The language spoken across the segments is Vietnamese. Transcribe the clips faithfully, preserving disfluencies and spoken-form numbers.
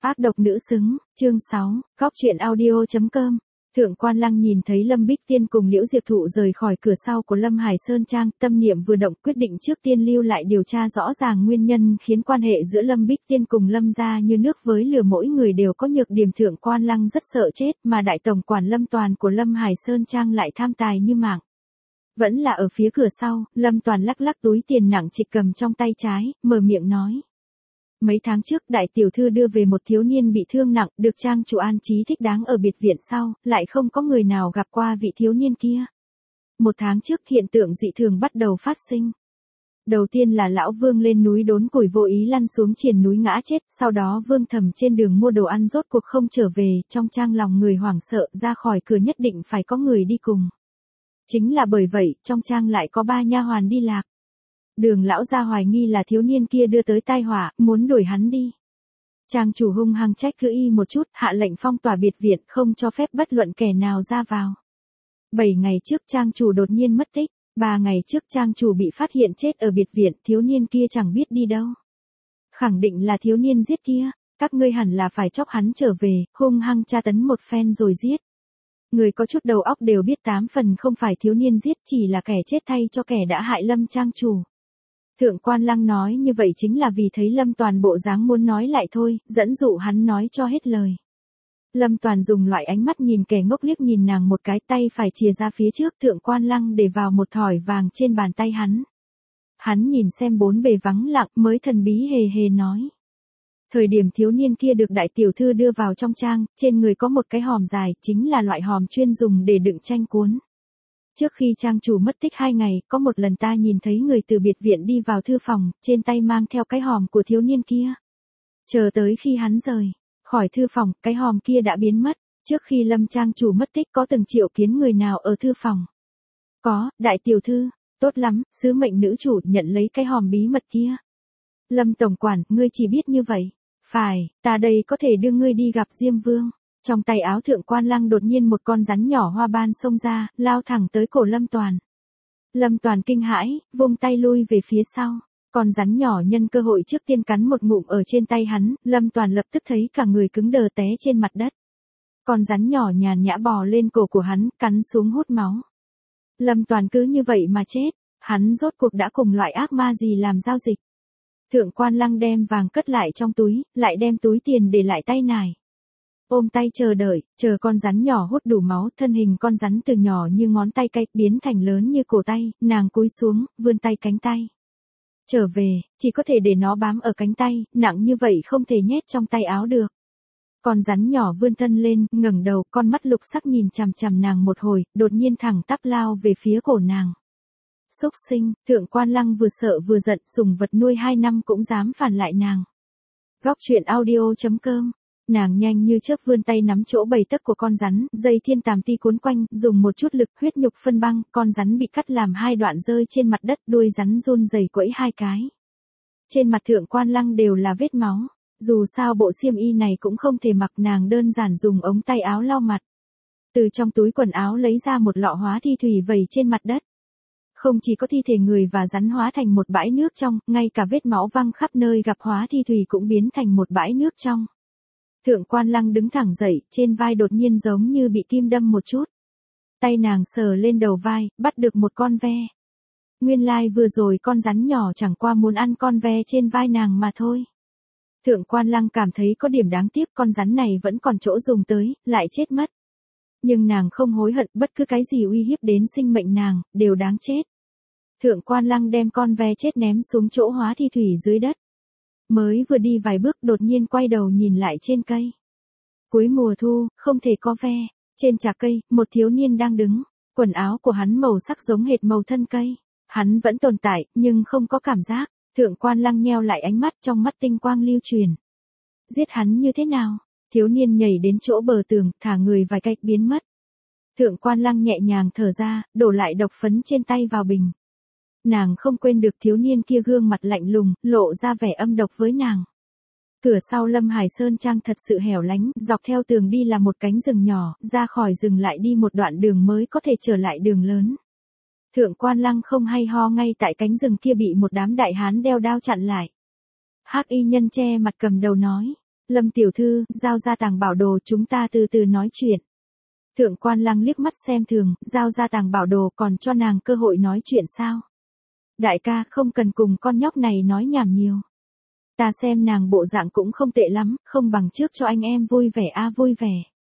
Ác độc nữ xứng, chương sáu, góc truyện audio chấm com. Thượng Quan Lăng nhìn thấy Lâm Bích Tiên cùng Liễu Diệp Thụ rời khỏi cửa sau của Lâm Hải Sơn Trang, tâm niệm vừa động, quyết định trước tiên lưu lại điều tra rõ ràng nguyên nhân khiến quan hệ giữa Lâm Bích Tiên cùng Lâm gia như nước với lửa, mỗi người đều có nhược điểm. Thượng Quan Lăng rất sợ chết, mà đại tổng quản Lâm Toàn của Lâm Hải Sơn Trang lại tham tài như mạng. Vẫn là ở phía cửa sau, Lâm Toàn lắc lắc túi tiền nặng trịch cầm trong tay trái, mở miệng nói. Mấy tháng trước đại tiểu thư đưa về một thiếu niên bị thương nặng, được trang chủ an trí thích đáng ở biệt viện, sau lại không có người nào gặp qua vị thiếu niên kia. Một tháng trước hiện tượng dị thường bắt đầu phát sinh. Đầu tiên là lão Vương lên núi đốn củi vô ý lăn xuống triền núi ngã chết, sau đó Vương Thầm trên đường mua đồ ăn rốt cuộc không trở về, trong trang lòng người hoảng sợ, ra khỏi cửa nhất định phải có người đi cùng. Chính là bởi vậy, trong trang lại có ba nha hoàn đi lạc. Đường lão gia hoài nghi là thiếu niên kia đưa tới tai họa, muốn đuổi hắn đi. Trang chủ hung hăng trách cứ y một chút, hạ lệnh phong tỏa biệt viện, không cho phép bất luận kẻ nào ra vào. Bảy ngày trước trang chủ đột nhiên mất tích, ba ngày trước trang chủ bị phát hiện chết ở biệt viện, thiếu niên kia chẳng biết đi đâu. Khẳng định là thiếu niên giết kia, các ngươi hẳn là phải chóc hắn trở về, hung hăng tra tấn một phen rồi giết. Người có chút đầu óc đều biết tám phần không phải thiếu niên giết, chỉ là kẻ chết thay cho kẻ đã hại Lâm trang chủ. Thượng Quan Lăng nói như vậy chính là vì thấy Lâm Toàn bộ dáng muốn nói lại thôi, dẫn dụ hắn nói cho hết lời. Lâm Toàn dùng loại ánh mắt nhìn kẻ ngốc liếc nhìn nàng một cái, tay phải chìa ra phía trước. Thượng Quan Lăng để vào một thỏi vàng trên bàn tay hắn. Hắn nhìn xem bốn bề vắng lặng mới thần bí hề hề nói. Thời điểm thiếu niên kia được đại tiểu thư đưa vào trong trang, trên người có một cái hòm dài, chính là loại hòm chuyên dùng để đựng tranh cuốn. Trước khi trang chủ mất tích hai ngày, có một lần ta nhìn thấy người từ biệt viện đi vào thư phòng, trên tay mang theo cái hòm của thiếu niên kia. Chờ tới khi hắn rời khỏi thư phòng, cái hòm kia đã biến mất. Trước khi Lâm trang chủ mất tích có từng triệu kiến người nào ở thư phòng? Có, đại tiểu thư. Tốt lắm, sứ mệnh nữ chủ nhận lấy cái hòm bí mật kia. Lâm tổng quản, ngươi chỉ biết như vậy. Phải, ta đây có thể đưa ngươi đi gặp Diêm Vương. Trong tay áo Thượng Quan Lăng đột nhiên một con rắn nhỏ hoa ban xông ra, lao thẳng tới cổ Lâm Toàn. Lâm Toàn kinh hãi, vung tay lui về phía sau. Con rắn nhỏ nhân cơ hội trước tiên cắn một ngụm ở trên tay hắn, Lâm Toàn lập tức thấy cả người cứng đờ té trên mặt đất. Con rắn nhỏ nhàn nhã bò lên cổ của hắn, cắn xuống hút máu. Lâm Toàn cứ như vậy mà chết, hắn rốt cuộc đã cùng loại ác ma gì làm giao dịch. Thượng Quan Lăng đem vàng cất lại trong túi, lại đem túi tiền để lại tay nải. Ôm tay chờ đợi, chờ con rắn nhỏ hút đủ máu, thân hình con rắn từ nhỏ như ngón tay cái, biến thành lớn như cổ tay, nàng cúi xuống, vươn tay cánh tay. Trở về, chỉ có thể để nó bám ở cánh tay, nặng như vậy không thể nhét trong tay áo được. Con rắn nhỏ vươn thân lên, ngẩng đầu, con mắt lục sắc nhìn chằm chằm nàng một hồi, đột nhiên thẳng tắp lao về phía cổ nàng. Xúc sinh, Thượng Quan Lăng vừa sợ vừa giận, sủng vật nuôi hai năm cũng dám phản lại nàng. Góc truyện audio chấm com. Nàng nhanh như chớp vươn tay nắm chỗ bảy tấc của con rắn, dây thiên tàm ti cuốn quanh, dùng một chút lực, huyết nhục phân băng, con rắn bị cắt làm hai đoạn rơi trên mặt đất, đuôi rắn run rẩy quẫy hai cái. Trên mặt Thượng Quan Lăng đều là vết máu, dù sao bộ xiêm y này cũng không thể mặc, nàng đơn giản dùng ống tay áo lau mặt. Từ trong túi quần áo lấy ra một lọ hóa thi thủy vẩy trên mặt đất. Không chỉ có thi thể người và rắn hóa thành một bãi nước trong, ngay cả vết máu văng khắp nơi gặp hóa thi thủy cũng biến thành một bãi nước trong. Thượng Quan Lăng đứng thẳng dậy, trên vai đột nhiên giống như bị kim đâm một chút. Tay nàng sờ lên đầu vai, bắt được một con ve. Nguyên lai like vừa rồi con rắn nhỏ chẳng qua muốn ăn con ve trên vai nàng mà thôi. Thượng Quan Lăng cảm thấy có điểm đáng tiếc, con rắn này vẫn còn chỗ dùng tới, lại chết mất. Nhưng nàng không hối hận, bất cứ cái gì uy hiếp đến sinh mệnh nàng, đều đáng chết. Thượng Quan Lăng đem con ve chết ném xuống chỗ hóa thi thủy dưới đất. Mới vừa đi vài bước đột nhiên quay đầu nhìn lại trên cây. Cuối mùa thu, không thể có ve. Trên trạc cây, một thiếu niên đang đứng. Quần áo của hắn màu sắc giống hệt màu thân cây. Hắn vẫn tồn tại, nhưng không có cảm giác. Thượng Quan Lăng nheo lại ánh mắt, trong mắt tinh quang lưu truyền. Giết hắn như thế nào? Thiếu niên nhảy đến chỗ bờ tường, thả người vài cách biến mất. Thượng Quan Lăng nhẹ nhàng thở ra, đổ lại độc phấn trên tay vào bình. Nàng không quên được thiếu niên kia gương mặt lạnh lùng, lộ ra vẻ âm độc với nàng. Cửa sau Lâm Hải Sơn Trang thật sự hẻo lánh, dọc theo tường đi là một cánh rừng nhỏ, ra khỏi rừng lại đi một đoạn đường mới có thể trở lại đường lớn. Thượng Quan Lăng không hay ho, ngay tại cánh rừng kia bị một đám đại hán đeo đao chặn lại. Hắc y nhân che mặt cầm đầu nói, Lâm tiểu thư, giao ra tàng bảo đồ chúng ta từ từ nói chuyện. Thượng Quan Lăng liếc mắt xem thường, giao ra tàng bảo đồ còn cho nàng cơ hội nói chuyện sao? Đại ca không cần cùng con nhóc này nói nhảm nhiều. Ta xem nàng bộ dạng cũng không tệ lắm, không bằng trước cho anh em vui vẻ a vui vẻ.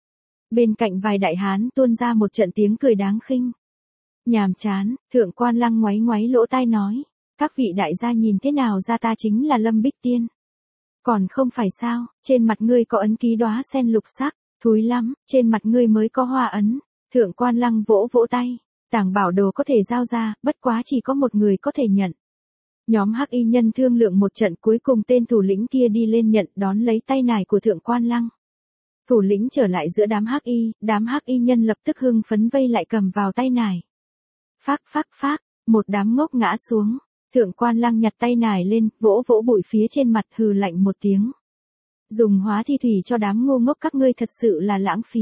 Bên cạnh vài đại hán tuôn ra một trận tiếng cười đáng khinh. Nhàm chán, Thượng Quan Lăng ngoáy ngoáy lỗ tai nói. Các vị đại gia nhìn thế nào ra ta chính là Lâm Bích Tiên. Còn không phải sao, trên mặt ngươi có ấn ký đóa sen lục sắc, thúi lắm, trên mặt ngươi mới có hoa ấn. Thượng Quan Lăng vỗ vỗ tay, tàng bảo đồ có thể giao ra, bất quá chỉ có một người có thể nhận. Nhóm hắc y nhân thương lượng một trận cuối cùng tên thủ lĩnh kia đi lên nhận đón lấy tay nải của Thượng Quan Lăng. Thủ lĩnh trở lại giữa đám hắc y, đám hắc y nhân lập tức hưng phấn vây lại cầm vào tay nải. Phác phác phác, một đám ngốc ngã xuống. Thượng Quan Lăng nhặt tay nải lên, vỗ vỗ bụi phía trên mặt hừ lạnh một tiếng. Dùng hóa thi thủy cho đám ngu ngốc các ngươi thật sự là lãng phí.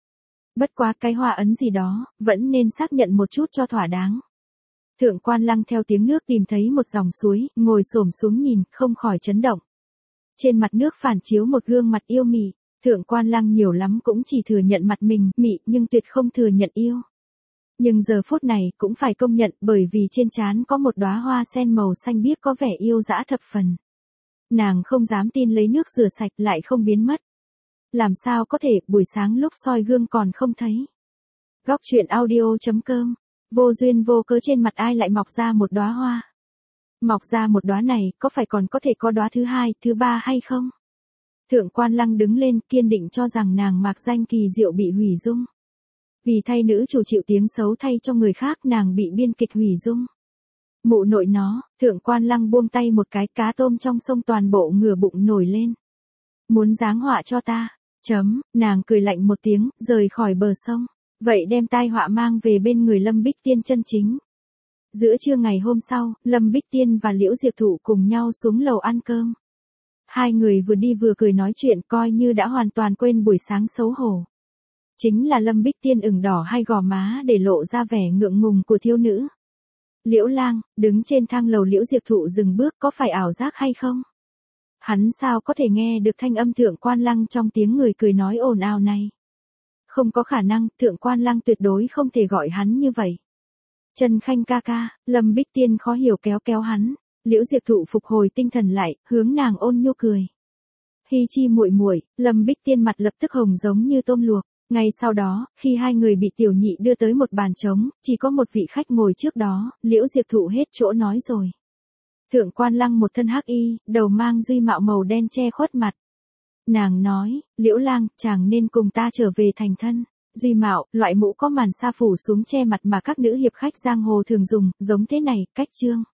Bất quá cái hoa ấn gì đó, vẫn nên xác nhận một chút cho thỏa đáng. Thượng Quan Lăng theo tiếng nước tìm thấy một dòng suối, ngồi xổm xuống nhìn, không khỏi chấn động. Trên mặt nước phản chiếu một gương mặt yêu mị, Thượng Quan Lăng nhiều lắm cũng chỉ thừa nhận mặt mình mị nhưng tuyệt không thừa nhận yêu. Nhưng giờ phút này cũng phải công nhận bởi vì trên trán có một đóa hoa sen màu xanh biếc có vẻ yêu dã thập phần. Nàng không dám tin lấy nước rửa sạch lại không biến mất. Làm sao có thể buổi sáng lúc soi gương còn không thấy. Góc truyện audio chấm com. Vô duyên vô cớ trên mặt ai lại mọc ra một đóa hoa. Mọc ra một đóa này có phải còn có thể có đóa thứ hai, thứ ba hay không? Thượng Quan Lăng đứng lên kiên định cho rằng nàng mạc danh kỳ diệu bị hủy dung. Vì thay nữ chủ chịu tiếng xấu thay cho người khác nàng bị biên kịch hủy dung. Mụ nội nó, Thượng Quan Lăng buông tay một cái cá tôm trong sông toàn bộ ngửa bụng nổi lên. Muốn giáng họa cho ta, chấm, nàng cười lạnh một tiếng, rời khỏi bờ sông. Vậy đem tai họa mang về bên người Lâm Bích Tiên chân chính. Giữa trưa ngày hôm sau, Lâm Bích Tiên và Liễu Diệp Thụ cùng nhau xuống lầu ăn cơm. Hai người vừa đi vừa cười nói chuyện coi như đã hoàn toàn quên buổi sáng xấu hổ. Chính là Lâm Bích Tiên ửng đỏ hai gò má để lộ ra vẻ ngượng ngùng của thiếu nữ. Liễu Lang, đứng trên thang lầu Liễu Diệp Thụ dừng bước có phải ảo giác hay không? Hắn sao có thể nghe được thanh âm Thượng Quan Lăng trong tiếng người cười nói ồn ào này? Không có khả năng, Thượng Quan Lăng tuyệt đối không thể gọi hắn như vậy. Trần Khanh ca ca, Lâm Bích Tiên khó hiểu kéo kéo hắn, Liễu Diệp Thụ phục hồi tinh thần lại, hướng nàng ôn nhu cười. Hi chi muội muội, Lâm Bích Tiên mặt lập tức hồng giống như tôm luộc. Ngay sau đó, khi hai người bị tiểu nhị đưa tới một bàn trống, chỉ có một vị khách ngồi trước đó, Liễu Diệp Thụ hết chỗ nói rồi. Thượng Quan Lăng một thân hắc y, đầu mang duy mạo màu đen che khuất mặt. Nàng nói, Liễu Lang, chàng nên cùng ta trở về thành thân. Duy mạo, loại mũ có màn sa phủ xuống che mặt mà các nữ hiệp khách giang hồ thường dùng, giống thế này, cách trương.